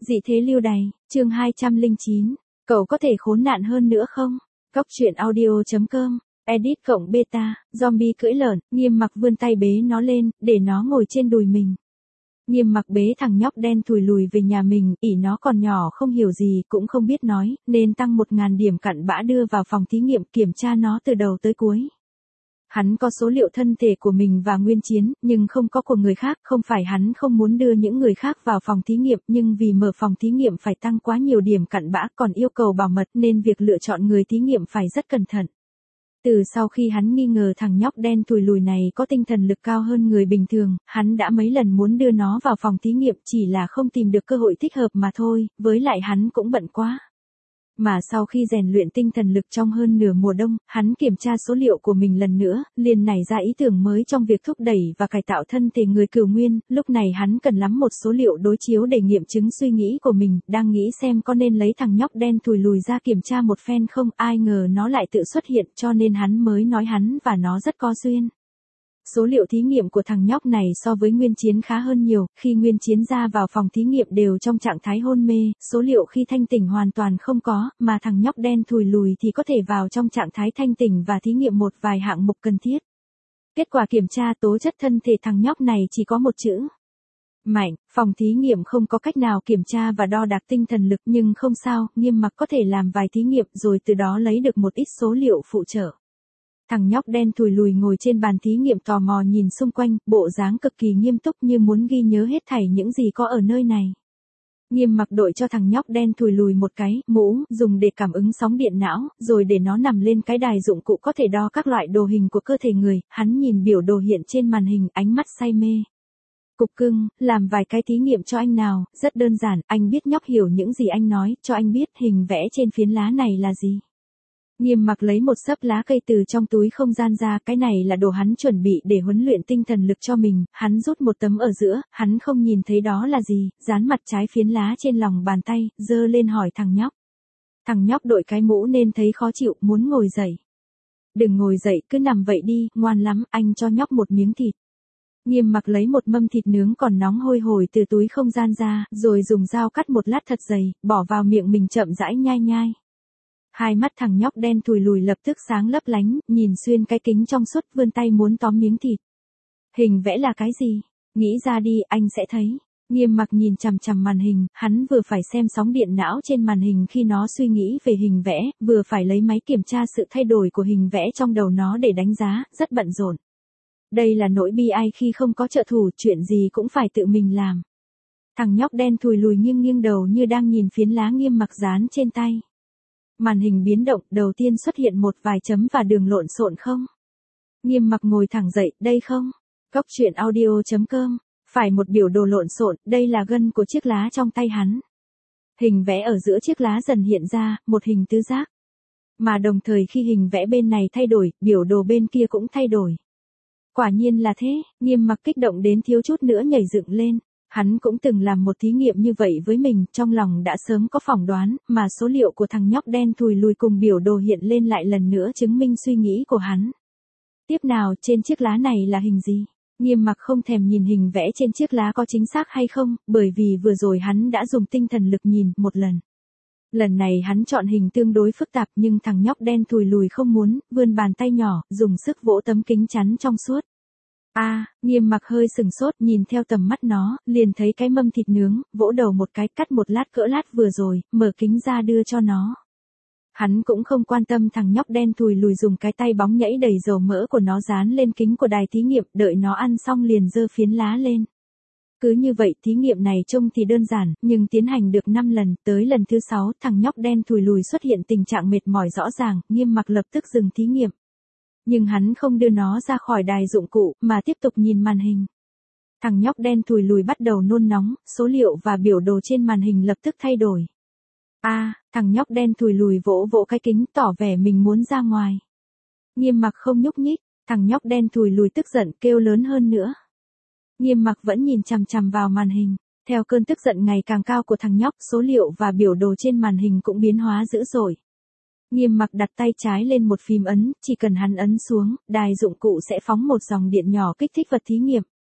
Dị thế lưu đày, chương 209. Cậu có thể khốn nạn hơn nữa không? Cóc truyện audio.com. Edit cộng beta, zombie cưỡi lợn, Nghiêm Mặc vươn tay bế nó lên, để nó ngồi trên đùi mình. Nghiêm Mặc bế thằng nhóc đen thùi lùi về nhà mình, ỷ nó còn nhỏ không hiểu gì cũng không biết nói, nên tăng 1000 điểm cặn bã đưa vào phòng thí nghiệm kiểm tra nó từ đầu tới cuối. Hắn có số liệu thân thể của mình và Nguyên Chiến, nhưng không có của người khác, không phải hắn không muốn đưa những người khác vào phòng thí nghiệm, nhưng vì mở phòng thí nghiệm phải tăng quá nhiều điểm cặn bã còn yêu cầu bảo mật nên việc lựa chọn người thí nghiệm phải rất cẩn thận. Từ sau khi hắn nghi ngờ thằng nhóc đen thùi lùi này có tinh thần lực cao hơn người bình thường, hắn đã mấy lần muốn đưa nó vào phòng thí nghiệm chỉ là không tìm được cơ hội thích hợp mà thôi, với lại hắn cũng bận quá. Mà sau khi rèn luyện tinh thần lực trong hơn nửa mùa đông, hắn kiểm tra số liệu của mình lần nữa, liền nảy ra ý tưởng mới trong việc thúc đẩy và cải tạo thân thể người cửu nguyên, lúc này hắn cần lắm một số liệu đối chiếu để nghiệm chứng suy nghĩ của mình, đang nghĩ xem có nên lấy thằng nhóc đen thùi lùi ra kiểm tra một phen không, ai ngờ nó lại tự xuất hiện cho nên hắn mới nói hắn và nó rất có duyên. Số liệu thí nghiệm của thằng nhóc này so với Nguyên Chiến khá hơn nhiều, khi Nguyên Chiến ra vào phòng thí nghiệm đều trong trạng thái hôn mê, số liệu khi thanh tỉnh hoàn toàn không có, mà thằng nhóc đen thùi lùi thì có thể vào trong trạng thái thanh tỉnh và thí nghiệm một vài hạng mục cần thiết. Kết quả kiểm tra tố chất thân thể thằng nhóc này chỉ có một chữ: mạnh. Phòng thí nghiệm không có cách nào kiểm tra và đo đạc tinh thần lực nhưng không sao, Nghiêm Mặc có thể làm vài thí nghiệm rồi từ đó lấy được một ít số liệu phụ trợ. Thằng nhóc đen thùi lùi ngồi trên bàn thí nghiệm tò mò nhìn xung quanh, bộ dáng cực kỳ nghiêm túc như muốn ghi nhớ hết thảy những gì có ở nơi này. Nghiêm Mặc đội cho thằng nhóc đen thùi lùi một cái mũ dùng để cảm ứng sóng điện não, rồi để nó nằm lên cái đài dụng cụ có thể đo các loại đồ hình của cơ thể người, hắn nhìn biểu đồ hiện trên màn hình, ánh mắt say mê. Cục cưng, làm vài cái thí nghiệm cho anh nào, rất đơn giản, anh biết nhóc hiểu những gì anh nói, cho anh biết hình vẽ trên phiến lá này là gì. Nghiêm Mặc lấy một xấp lá cây từ trong túi không gian ra, cái này là đồ hắn chuẩn bị để huấn luyện tinh thần lực cho mình, hắn rút một tấm ở giữa, hắn không nhìn thấy đó là gì, dán mặt trái phiến lá trên lòng bàn tay, giơ lên hỏi thằng nhóc. Thằng nhóc đội cái mũ nên thấy khó chịu, muốn ngồi dậy. Đừng ngồi dậy, cứ nằm vậy đi, ngoan lắm, anh cho nhóc một miếng thịt. Nghiêm Mặc lấy một mâm thịt nướng còn nóng hôi hổi từ túi không gian ra, rồi dùng dao cắt một lát thật dày, bỏ vào miệng mình chậm rãi nhai nhai. Hai mắt thằng nhóc đen thùi lùi lập tức sáng lấp lánh, nhìn xuyên cái kính trong suốt vươn tay muốn tóm miếng thịt. Hình vẽ là cái gì? Nghĩ ra đi, anh sẽ thấy. Nghiêm Mặc nhìn chằm chằm màn hình, hắn vừa phải xem sóng điện não trên màn hình khi nó suy nghĩ về hình vẽ, vừa phải lấy máy kiểm tra sự thay đổi của hình vẽ trong đầu nó để đánh giá, rất bận rộn. Đây là nỗi bi ai khi không có trợ thủ, chuyện gì cũng phải tự mình làm. Thằng nhóc đen thùi lùi nghiêng đầu như đang nhìn phiến lá Nghiêm Mặc dán trên tay. Màn hình biến động, đầu tiên xuất hiện một vài chấm và đường lộn xộn không. Nghiêm Mặc ngồi thẳng dậy, đây không? Cóc truyện audio.com. Phải một biểu đồ lộn xộn, đây là gân của chiếc lá trong tay hắn. Hình vẽ ở giữa chiếc lá dần hiện ra, một hình tứ giác. Mà đồng thời khi hình vẽ bên này thay đổi, biểu đồ bên kia cũng thay đổi. Quả nhiên là thế, Nghiêm Mặc kích động đến thiếu chút nữa nhảy dựng lên. Hắn cũng từng làm một thí nghiệm như vậy với mình, trong lòng đã sớm có phỏng đoán, mà số liệu của thằng nhóc đen thùi lùi cùng biểu đồ hiện lên lại lần nữa chứng minh suy nghĩ của hắn. Tiếp nào, trên chiếc lá này là hình gì? Nghiêm Mặc không thèm nhìn hình vẽ trên chiếc lá có chính xác hay không, bởi vì vừa rồi hắn đã dùng tinh thần lực nhìn một lần. Lần này hắn chọn hình tương đối phức tạp nhưng thằng nhóc đen thùi lùi không muốn, vươn bàn tay nhỏ, dùng sức vỗ tấm kính chắn trong suốt. Nghiêm Mặc hơi sừng sốt nhìn theo tầm mắt nó, liền thấy cái mâm thịt nướng, vỗ đầu một cái cắt một lát cỡ lát vừa rồi, mở kính ra đưa cho nó. Hắn cũng không quan tâm thằng nhóc đen thùi lùi dùng cái tay bóng nhảy đầy dầu mỡ của nó dán lên kính của đài thí nghiệm, đợi nó ăn xong liền giơ phiến lá lên. Cứ như vậy thí nghiệm này trông thì đơn giản, nhưng tiến hành được 5 lần, tới lần thứ 6 thằng nhóc đen thùi lùi xuất hiện tình trạng mệt mỏi rõ ràng, Nghiêm Mặc lập tức dừng thí nghiệm. Nhưng hắn không đưa nó ra khỏi đài dụng cụ, mà tiếp tục nhìn màn hình. Thằng nhóc đen thùi lùi bắt đầu nôn nóng, số liệu và biểu đồ trên màn hình lập tức thay đổi. Thằng nhóc đen thùi lùi vỗ vỗ cái kính tỏ vẻ mình muốn ra ngoài. Nghiêm Mặc không nhúc nhích, thằng nhóc đen thùi lùi tức giận kêu lớn hơn nữa. Nghiêm Mặc vẫn nhìn chằm chằm vào màn hình. Theo cơn tức giận ngày càng cao của thằng nhóc, số liệu và biểu đồ trên màn hình cũng biến hóa dữ dội. Nghiêm Mặc đặt tay trái lên một phím ấn, chỉ cần hắn ấn xuống, đài dụng cụ sẽ phóng một dòng điện nhỏ kích thích vật thí nghiệm.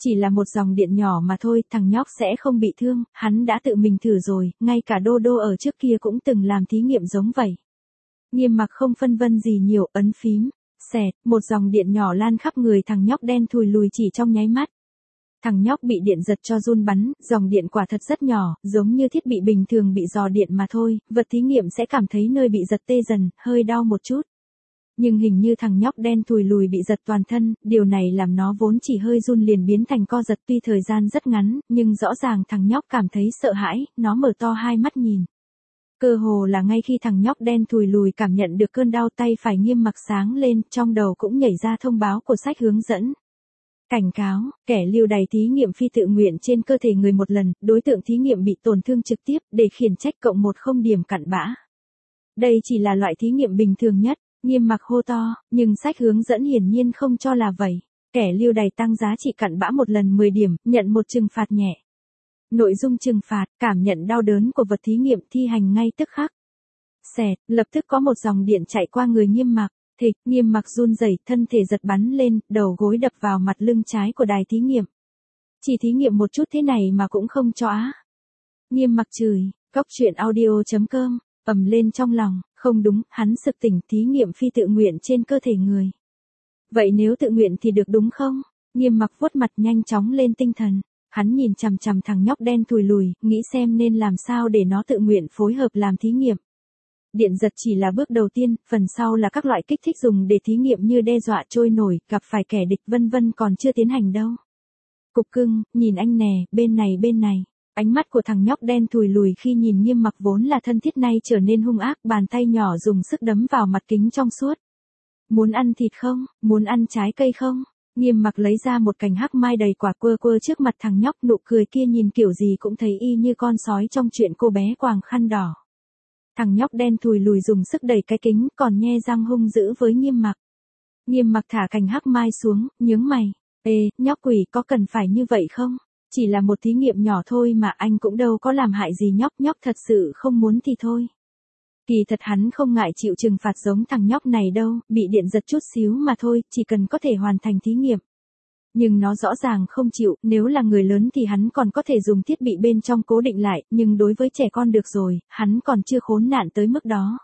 Chỉ là một dòng điện nhỏ mà thôi, thằng nhóc sẽ không bị thương, hắn đã tự mình thử rồi, ngay cả Đô Đô ở trước kia cũng từng làm thí nghiệm giống vậy. Nghiêm Mặc không phân vân gì nhiều, ấn phím, xẹt, một dòng điện nhỏ lan khắp người thằng nhóc đen thùi lùi chỉ trong nháy mắt. Thằng nhóc bị điện giật cho run bắn, dòng điện quả thật rất nhỏ, giống như thiết bị bình thường bị rò điện mà thôi, vật thí nghiệm sẽ cảm thấy nơi bị giật tê dần, hơi đau một chút. Nhưng hình như thằng nhóc đen thùi lùi bị giật toàn thân, điều này làm nó vốn chỉ hơi run liền biến thành co giật, tuy thời gian rất ngắn, nhưng rõ ràng thằng nhóc cảm thấy sợ hãi, nó mở to hai mắt nhìn. Cơ hồ là ngay khi thằng nhóc đen thùi lùi cảm nhận được cơn đau, tay phải Nghiêm Mặc sáng lên, trong đầu cũng nhảy ra thông báo của sách hướng dẫn. Cảnh cáo, kẻ lưu đày thí nghiệm phi tự nguyện trên cơ thể người một lần, đối tượng thí nghiệm bị tổn thương trực tiếp, để khiển trách -1 điểm cặn bã. Đây chỉ là loại thí nghiệm bình thường nhất, Nghiêm Mặc hô to, nhưng sách hướng dẫn hiển nhiên không cho là vậy. Kẻ lưu đày tăng giá trị cặn bã một lần 10 điểm, nhận một trừng phạt nhẹ. Nội dung trừng phạt, cảm nhận đau đớn của vật thí nghiệm, thi hành ngay tức khắc. Xẹt, lập tức có một dòng điện chạy qua người Nghiêm Mặc. Thịch, Nghiêm Mặc run rẩy, thân thể giật bắn lên, đầu gối đập vào mặt lưng trái của đài thí nghiệm. Chỉ thí nghiệm một chút thế này mà cũng không cho á. Nghiêm Mặc chửi, coctruyện.audio.com, ầm lên trong lòng, không đúng, hắn sực tỉnh, thí nghiệm phi tự nguyện trên cơ thể người. Vậy nếu tự nguyện thì được đúng không? Nghiêm Mặc vuốt mặt nhanh chóng lên tinh thần. Hắn nhìn chằm chằm thằng nhóc đen thùi lùi, nghĩ xem nên làm sao để nó tự nguyện phối hợp làm thí nghiệm. Điện giật chỉ là bước đầu tiên, phần sau là các loại kích thích dùng để thí nghiệm như đe dọa trôi nổi, gặp phải kẻ địch vân vân còn chưa tiến hành đâu. Cục cưng, nhìn anh nè, bên này. Ánh mắt của thằng nhóc đen thùi lùi khi nhìn Nghiêm Mặc vốn là thân thiết nay trở nên hung ác, bàn tay nhỏ dùng sức đấm vào mặt kính trong suốt. Muốn ăn thịt không? Muốn ăn trái cây không? Nghiêm Mặc lấy ra một cành hắc mai đầy quả quơ trước mặt thằng nhóc, nụ cười kia nhìn kiểu gì cũng thấy y như con sói trong chuyện cô bé quàng khăn đỏ. Thằng nhóc đen thùi lùi dùng sức đẩy cái kính, còn nhe răng hung dữ với Nghiêm Mặc. Nghiêm Mặc thả cành hắc mai xuống, nhướng mày. Ê, nhóc quỷ, có cần phải như vậy không? Chỉ là một thí nghiệm nhỏ thôi mà, anh cũng đâu có làm hại gì nhóc thật sự không muốn thì thôi. Kỳ thật hắn không ngại chịu trừng phạt giống thằng nhóc này đâu, bị điện giật chút xíu mà thôi, chỉ cần có thể hoàn thành thí nghiệm. Nhưng nó rõ ràng không chịu, nếu là người lớn thì hắn còn có thể dùng thiết bị bên trong cố định lại, nhưng đối với trẻ con được rồi, hắn còn chưa khốn nạn tới mức đó.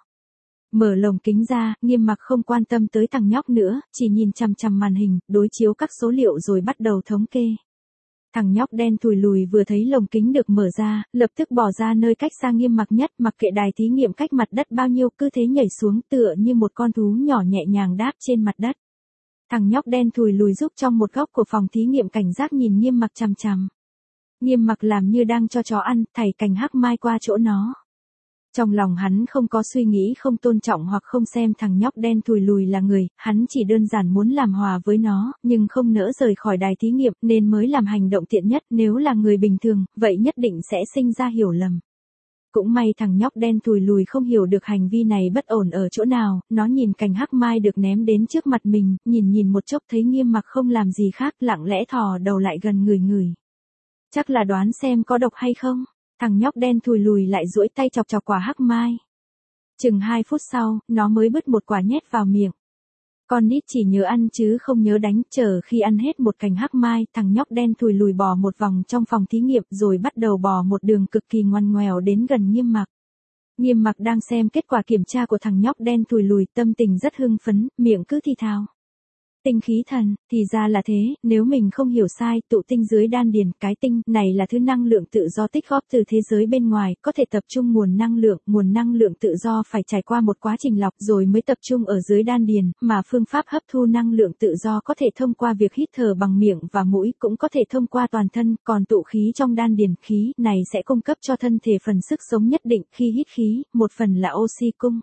Mở lồng kính ra, Nghiêm Mặc không quan tâm tới thằng nhóc nữa, chỉ nhìn chằm chằm màn hình, đối chiếu các số liệu rồi bắt đầu thống kê. Thằng nhóc đen thùi lùi vừa thấy lồng kính được mở ra, lập tức bỏ ra nơi cách xa Nghiêm Mặc nhất, mặc kệ đài thí nghiệm cách mặt đất bao nhiêu, cứ thế nhảy xuống tựa như một con thú nhỏ nhẹ nhàng đáp trên mặt đất. Thằng nhóc đen thùi lùi giúp trong một góc của phòng thí nghiệm cảnh giác nhìn Nghiêm Mặc chằm chằm. Nghiêm Mặc làm như đang cho chó ăn, thảy cành hắc mai qua chỗ nó. Trong lòng hắn không có suy nghĩ không tôn trọng hoặc không xem thằng nhóc đen thùi lùi là người, hắn chỉ đơn giản muốn làm hòa với nó, nhưng không nỡ rời khỏi đài thí nghiệm nên mới làm hành động tiện nhất, nếu là người bình thường, vậy nhất định sẽ sinh ra hiểu lầm. Cũng may thằng nhóc đen thùi lùi không hiểu được hành vi này bất ổn ở chỗ nào, nó nhìn cành hắc mai được ném đến trước mặt mình, nhìn một chốc thấy Nghiêm Mặc không làm gì khác, lặng lẽ thò đầu lại gần người. Chắc là đoán xem có độc hay không? Thằng nhóc đen thùi lùi lại duỗi tay chọc quả hắc mai. Chừng 2 phút sau, nó mới bứt một quả nhét vào miệng. Con nít chỉ nhớ ăn chứ không nhớ đánh, chờ khi ăn hết một cành hắc mai, thằng nhóc đen thùi lùi bò một vòng trong phòng thí nghiệm rồi bắt đầu bò một đường cực kỳ ngoằn ngoèo đến gần Nghiêm Mặc. Nghiêm Mặc đang xem kết quả kiểm tra của thằng nhóc đen thùi lùi, tâm tình rất hưng phấn, miệng cứ thì thào. Tinh khí thần, thì ra là thế, nếu mình không hiểu sai, tụ tinh dưới đan điền, cái tinh này là thứ năng lượng tự do tích góp từ thế giới bên ngoài, có thể tập trung nguồn năng lượng tự do phải trải qua một quá trình lọc rồi mới tập trung ở dưới đan điền, mà phương pháp hấp thu năng lượng tự do có thể thông qua việc hít thở bằng miệng và mũi, cũng có thể thông qua toàn thân, còn tụ khí trong đan điền, khí này sẽ cung cấp cho thân thể phần sức sống nhất định, khi hít khí, một phần là oxy cung.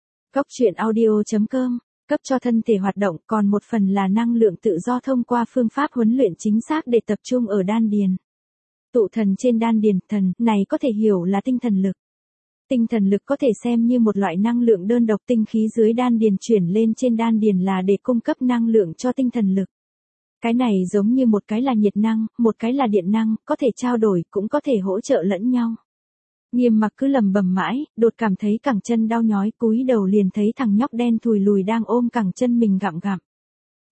Coctruyện.audio.com cấp cho thân thể hoạt động, còn một phần là năng lượng tự do thông qua phương pháp huấn luyện chính xác để tập trung ở đan điền. Tụ thần trên đan điền, thần này có thể hiểu là tinh thần lực. Tinh thần lực có thể xem như một loại năng lượng đơn độc, tinh khí dưới đan điền chuyển lên trên đan điền là để cung cấp năng lượng cho tinh thần lực. Cái này giống như một cái là nhiệt năng, một cái là điện năng, có thể trao đổi, cũng có thể hỗ trợ lẫn nhau. Nghiêm Mặc cứ lầm bầm mãi, đột cảm thấy cẳng chân đau nhói, cúi đầu liền thấy thằng nhóc đen thùi lùi đang ôm cẳng chân mình gặm.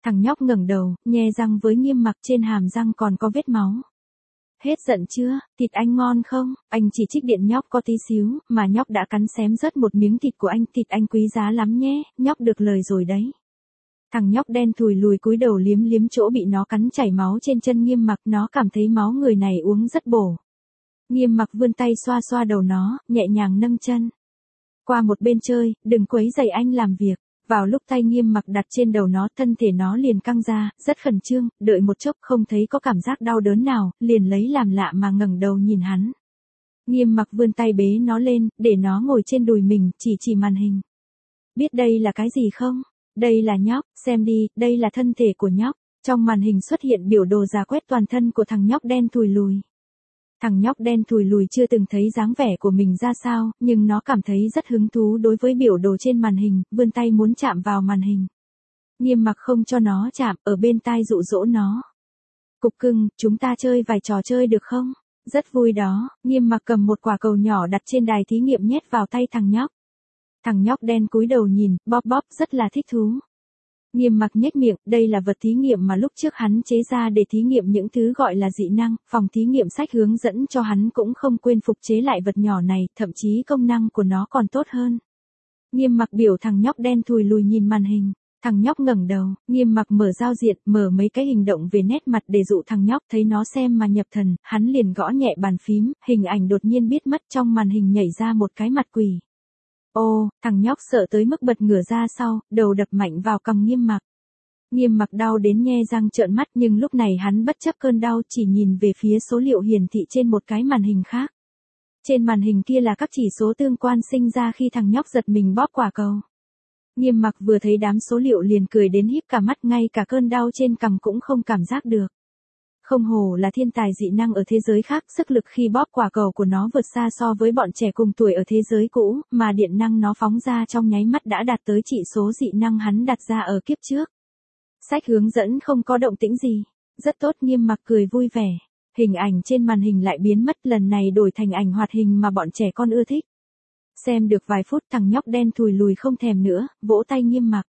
Thằng nhóc ngẩng đầu, nhe răng với Nghiêm Mặc, trên hàm răng còn có vết máu. Hết giận chưa, thịt anh ngon không? Anh chỉ trích điện nhóc có tí xíu, mà nhóc đã cắn xém rớt một miếng thịt của anh. Thịt anh quý giá lắm nhé, nhóc được lời rồi đấy. Thằng nhóc đen thùi lùi cúi đầu liếm liếm chỗ bị nó cắn chảy máu trên chân Nghiêm Mặc, nó cảm thấy máu người này uống rất bổ. Nghiêm Mặc vươn tay xoa xoa đầu nó, nhẹ nhàng nâng chân. Qua một bên chơi, đừng quấy rầy anh làm việc. Vào lúc tay Nghiêm Mặc đặt trên đầu nó, thân thể nó liền căng ra, rất khẩn trương, đợi một chốc không thấy có cảm giác đau đớn nào, liền lấy làm lạ mà ngẩng đầu nhìn hắn. Nghiêm Mặc vươn tay bế nó lên, để nó ngồi trên đùi mình, chỉ màn hình. Biết đây là cái gì không? Đây là nhóc, xem đi, đây là thân thể của nhóc. Trong màn hình xuất hiện biểu đồ rà quét toàn thân của thằng nhóc đen thùi lùi. Thằng nhóc đen thùi lùi chưa từng thấy dáng vẻ của mình ra sao, nhưng nó cảm thấy rất hứng thú đối với biểu đồ trên màn hình, vươn tay muốn chạm vào màn hình. Nghiêm Mặc không cho nó chạm, ở bên tai dụ dỗ nó. Cục cưng, chúng ta chơi vài trò chơi được không? Rất vui đó. Nghiêm Mặc cầm một quả cầu nhỏ đặt trên đài thí nghiệm nhét vào tay thằng nhóc. Thằng nhóc đen cúi đầu nhìn, bóp bóp, rất là thích thú. Nghiêm Mặc nhếch miệng, đây là vật thí nghiệm mà lúc trước hắn chế ra để thí nghiệm những thứ gọi là dị năng, phòng thí nghiệm sách hướng dẫn cho hắn cũng không quên phục chế lại vật nhỏ này, thậm chí công năng của nó còn tốt hơn. Nghiêm Mặc biểu thằng nhóc đen thùi lùi nhìn màn hình, thằng nhóc ngẩng đầu, Nghiêm Mặc mở giao diện, mở mấy cái hình động về nét mặt để dụ thằng nhóc, thấy nó xem mà nhập thần, hắn liền gõ nhẹ bàn phím, hình ảnh đột nhiên biến mất, trong màn hình nhảy ra một cái mặt quỷ. Ô, thằng nhóc sợ tới mức bật ngửa ra sau, đầu đập mạnh vào cằm Nghiêm Mặc. Nghiêm Mặc đau đến nhe răng trợn mắt, nhưng lúc này hắn bất chấp cơn đau, chỉ nhìn về phía số liệu hiển thị trên một cái màn hình khác. Trên màn hình kia là các chỉ số tương quan sinh ra khi thằng nhóc giật mình bóp quả cầu. Nghiêm Mặc vừa thấy đám số liệu liền cười đến híp cả mắt, ngay cả cơn đau trên cằm cũng không cảm giác được. Không hổ là thiên tài dị năng ở thế giới khác, sức lực khi bóp quả cầu của nó vượt xa so với bọn trẻ cùng tuổi ở thế giới cũ, mà điện năng nó phóng ra trong nháy mắt đã đạt tới chỉ số dị năng hắn đặt ra ở kiếp trước. Sách hướng dẫn không có động tĩnh gì. Rất tốt, Nghiêm Mặc cười vui vẻ. Hình ảnh trên màn hình lại biến mất, lần này đổi thành ảnh hoạt hình mà bọn trẻ con ưa thích. Xem được vài phút, thằng nhóc đen thùi lùi không thèm nữa, vỗ tay Nghiêm Mặc.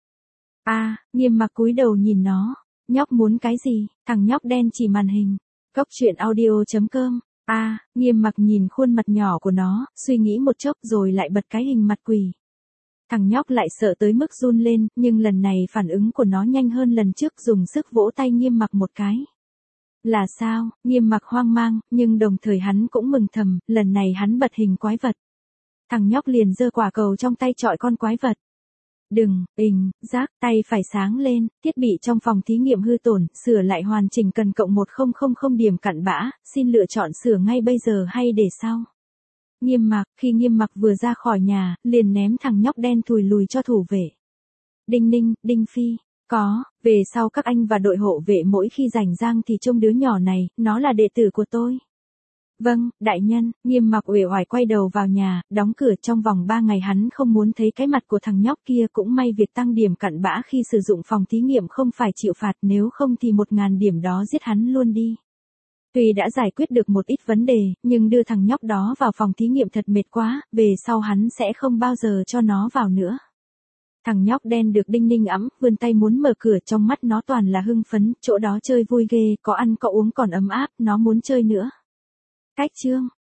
Nghiêm Mặc cúi đầu nhìn nó. Nhóc muốn cái gì? Thằng nhóc đen chỉ màn hình. Góc truyện audio.com. Nghiêm Mặc nhìn khuôn mặt nhỏ của nó, suy nghĩ một chốc rồi lại bật cái hình mặt quỷ. Thằng nhóc lại sợ tới mức run lên, nhưng lần này phản ứng của nó nhanh hơn lần trước, dùng sức vỗ tay Nghiêm Mặc một cái. Là sao? Nghiêm Mặc hoang mang, nhưng đồng thời hắn cũng mừng thầm, lần này hắn bật hình quái vật. Thằng nhóc liền giơ quả cầu trong tay chọi con quái vật. Đừng, giác, tay phải sáng lên, thiết bị trong phòng thí nghiệm hư tổn, sửa lại hoàn chỉnh cần cộng 1000 điểm cặn bã, xin lựa chọn sửa ngay bây giờ hay để sau. Nghiêm Mặc, khi Nghiêm Mặc vừa ra khỏi nhà, liền ném thằng nhóc đen thùi lùi cho thủ vệ. Đinh ninh, Đinh Phi, về sau các anh và đội hộ vệ mỗi khi rảnh rang thì trông đứa nhỏ này, nó là đệ tử của tôi. Vâng, đại nhân. Nghiêm Mặc uể oải quay đầu vào nhà, đóng cửa. Trong vòng 3 ngày hắn không muốn thấy cái mặt của thằng nhóc kia, cũng may việc tăng điểm cặn bã khi sử dụng phòng thí nghiệm không phải chịu phạt, nếu không thì 1000 điểm đó giết hắn luôn đi. Tuy đã giải quyết được một ít vấn đề, nhưng đưa thằng nhóc đó vào phòng thí nghiệm thật mệt quá, về sau hắn sẽ không bao giờ cho nó vào nữa. Thằng nhóc đen được Đinh Ninh ẵm, vươn tay muốn mở cửa, trong mắt nó toàn là hưng phấn, chỗ đó chơi vui ghê, có ăn có uống còn ấm áp, nó muốn chơi nữa. Cách chương